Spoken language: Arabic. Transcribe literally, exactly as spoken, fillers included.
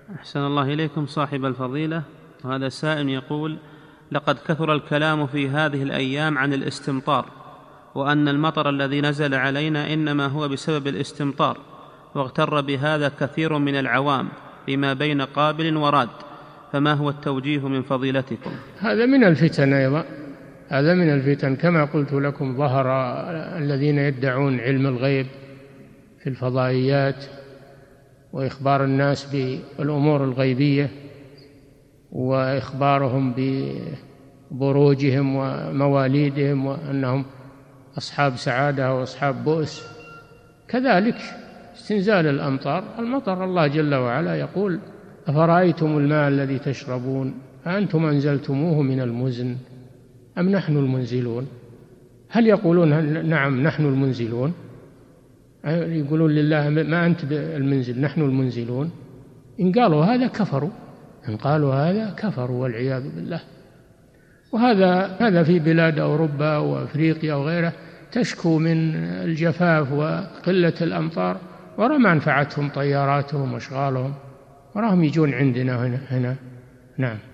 أحسن الله إليكم صاحب الفضيلة. وهذا سائل يقول: لقد كثر الكلام في هذه الأيام عن الاستمطار، وأن المطر الذي نزل علينا إنما هو بسبب الاستمطار، واغتر بهذا كثير من العوام بما بين قابل وراد، فما هو التوجيه من فضيلتكم؟ هذا من الفتن أيضا، هذا من الفتن. كما قلت لكم، ظهر الذين يدعون علم الغيب في الفضائيات وإخبار الناس بالأمور الغيبية وإخبارهم ببروجهم ومواليدهم وأنهم أصحاب سعادة وأصحاب بؤس. كذلك استنزال الأمطار، المطر الله جل وعلا يقول: أفرأيتم الماء الذي تشربون أأنتم أنزلتموه من المزن أم نحن المنزلون؟ هل يقولون نعم نحن المنزلون؟ يقولون لله ما أنت المنزل، نحن المنزلون. إن قالوا هذا كفروا، إن قالوا هذا كفروا والعياذ بالله. وهذا هذا في بلاد أوروبا وأفريقيا وغيرها تشكو من الجفاف وقلة الأمطار، ورا ما نفعتهم طياراتهم وأشغالهم، وراهم يجون عندنا هنا, هنا. نعم.